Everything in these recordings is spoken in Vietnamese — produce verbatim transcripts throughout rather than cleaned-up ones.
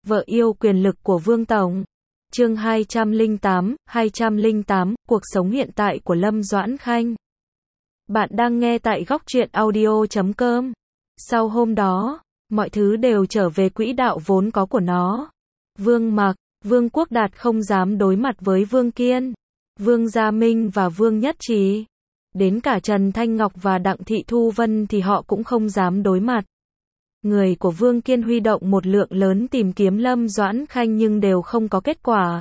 Vợ yêu quyền lực của Vương Tổng. Chương hai trăm lẻ tám, hai trăm lẻ tám, cuộc sống hiện tại của Lâm Doãn Khanh. Bạn đang nghe tại góc truyện audio chấm com. Sau hôm đó, mọi thứ đều trở về quỹ đạo vốn có của nó. Vương Mặc, Vương Quốc Đạt không dám đối mặt với Vương Kiên, Vương Gia Minh và Vương Nhất Trí. Đến cả Trần Thanh Ngọc và Đặng Thị Thu Vân thì họ cũng không dám đối mặt. Người của Vương Kiên huy động một lượng lớn tìm kiếm Lâm Doãn Khanh nhưng đều không có kết quả.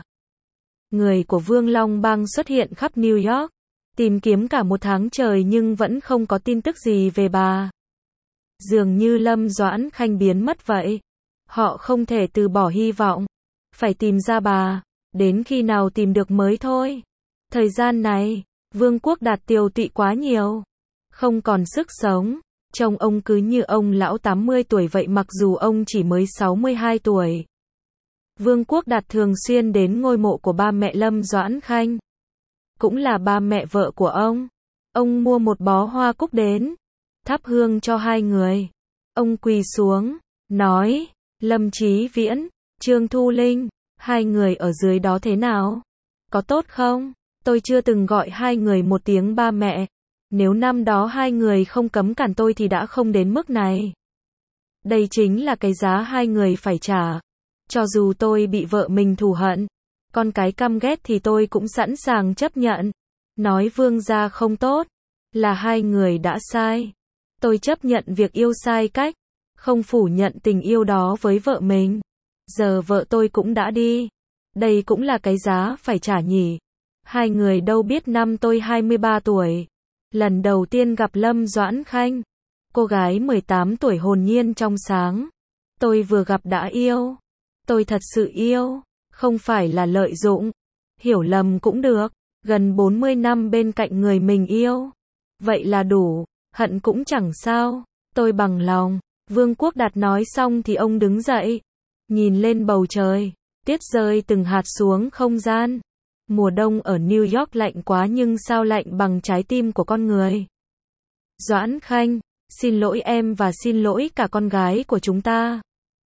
Người của Vương Long Bang xuất hiện khắp New York, tìm kiếm cả một tháng trời nhưng vẫn không có tin tức gì về bà. Dường như Lâm Doãn Khanh biến mất vậy. Họ không thể từ bỏ hy vọng, phải tìm ra bà, đến khi nào tìm được mới thôi. Thời gian này, Vương Quốc Đạt tiều tụy quá nhiều, không còn sức sống. Trông ông cứ như ông lão tám mươi tuổi vậy mặc dù ông chỉ mới sáu mươi hai tuổi. Vương Quốc Đạt thường xuyên đến ngôi mộ của ba mẹ Lâm Doãn Khanh, cũng là ba mẹ vợ của ông. Ông mua một bó hoa cúc đến, thắp hương cho hai người. Ông quỳ xuống, nói, Lâm Chí Viễn, Trương Thu Linh, hai người ở dưới đó thế nào? Có tốt không? Tôi chưa từng gọi hai người một tiếng ba mẹ. Nếu năm đó hai người không cấm cản tôi thì đã không đến mức này. Đây chính là cái giá hai người phải trả. Cho dù tôi bị vợ mình thù hận, con cái căm ghét thì tôi cũng sẵn sàng chấp nhận. Nói Vương gia không tốt, là hai người đã sai. Tôi chấp nhận việc yêu sai cách, không phủ nhận tình yêu đó với vợ mình. Giờ vợ tôi cũng đã đi. Đây cũng là cái giá phải trả nhỉ. Hai người đâu biết năm tôi hai mươi ba tuổi. Lần đầu tiên gặp Lâm Doãn Khanh, cô gái mười tám tuổi hồn nhiên trong sáng. Tôi vừa gặp đã yêu. Tôi thật sự yêu, không phải là lợi dụng. Hiểu lầm cũng được, gần bốn mươi năm bên cạnh người mình yêu. Vậy là đủ, hận cũng chẳng sao, tôi bằng lòng. Vương Quốc Đạt nói xong thì ông đứng dậy, nhìn lên bầu trời, tuyết rơi từng hạt xuống không gian. Mùa đông ở New York lạnh quá nhưng sao lạnh bằng trái tim của con người. Doãn Khanh, xin lỗi em và xin lỗi cả con gái của chúng ta.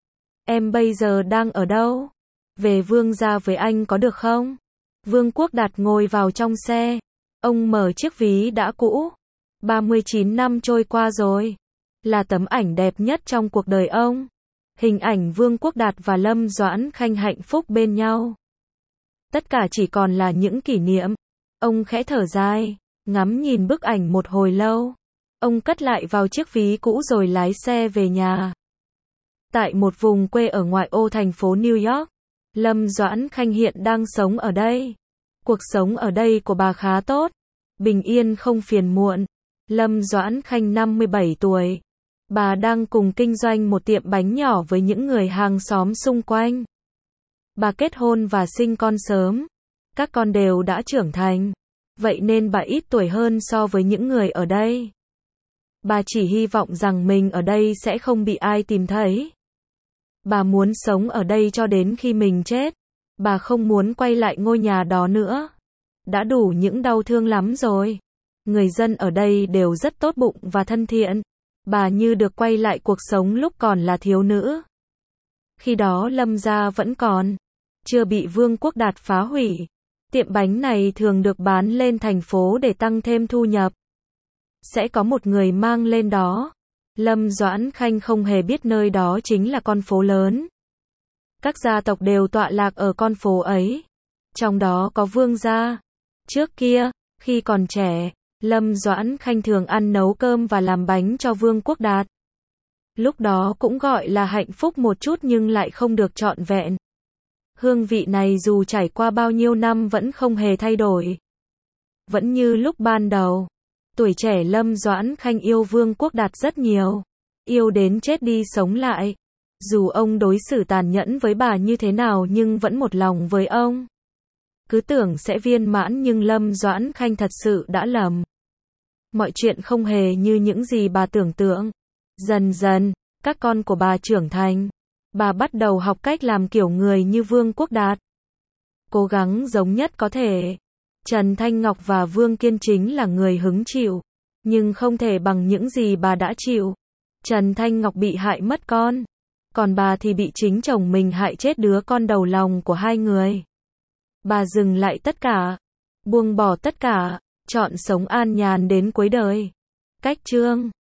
Em bây giờ đang ở đâu? Về Vương gia với anh có được không? Vương Quốc Đạt ngồi vào trong xe. Ông mở chiếc ví đã cũ. ba mươi chín năm trôi qua rồi. Là tấm ảnh đẹp nhất trong cuộc đời ông. Hình ảnh Vương Quốc Đạt và Lâm Doãn Khanh hạnh phúc bên nhau. Tất cả chỉ còn là những kỷ niệm. Ông khẽ thở dài, ngắm nhìn bức ảnh một hồi lâu. Ông cất lại vào chiếc ví cũ rồi lái xe về nhà. Tại một vùng quê ở ngoại ô thành phố New York, Lâm Doãn Khanh hiện đang sống ở đây. Cuộc sống ở đây của bà khá tốt, bình yên không phiền muộn. Lâm Doãn Khanh năm mươi bảy tuổi. Bà đang cùng kinh doanh một tiệm bánh nhỏ với những người hàng xóm xung quanh. Bà kết hôn và sinh con sớm. Các con đều đã trưởng thành. Vậy nên bà ít tuổi hơn so với những người ở đây. Bà chỉ hy vọng rằng mình ở đây sẽ không bị ai tìm thấy. Bà muốn sống ở đây cho đến khi mình chết. Bà không muốn quay lại ngôi nhà đó nữa. Đã đủ những đau thương lắm rồi. Người dân ở đây đều rất tốt bụng và thân thiện. Bà như được quay lại cuộc sống lúc còn là thiếu nữ. Khi đó Lâm gia vẫn còn, chưa bị Vương Quốc Đạt phá hủy. Tiệm bánh này thường được bán lên thành phố để tăng thêm thu nhập. Sẽ có một người mang lên đó. Lâm Doãn Khanh không hề biết nơi đó chính là con phố lớn. Các gia tộc đều tọa lạc ở con phố ấy. Trong đó có Vương gia. Trước kia, khi còn trẻ, Lâm Doãn Khanh thường ăn nấu cơm và làm bánh cho Vương Quốc Đạt. Lúc đó cũng gọi là hạnh phúc một chút nhưng lại không được trọn vẹn. Hương vị này dù trải qua bao nhiêu năm vẫn không hề thay đổi. Vẫn như lúc ban đầu. Tuổi trẻ Lâm Doãn Khanh yêu Vương Quốc Đạt rất nhiều. Yêu đến chết đi sống lại. Dù ông đối xử tàn nhẫn với bà như thế nào nhưng vẫn một lòng với ông. Cứ tưởng sẽ viên mãn nhưng Lâm Doãn Khanh thật sự đã lầm. Mọi chuyện không hề như những gì bà tưởng tượng. Dần dần, các con của bà trưởng thành. Bà bắt đầu học cách làm kiểu người như Vương Quốc Đạt. Cố gắng giống nhất có thể. Trần Thanh Ngọc và Vương Kiên chính là người hứng chịu. Nhưng không thể bằng những gì bà đã chịu. Trần Thanh Ngọc bị hại mất con. Còn bà thì bị chính chồng mình hại chết đứa con đầu lòng của hai người. Bà dừng lại tất cả, buông bỏ tất cả, chọn sống an nhàn đến cuối đời. Cách chương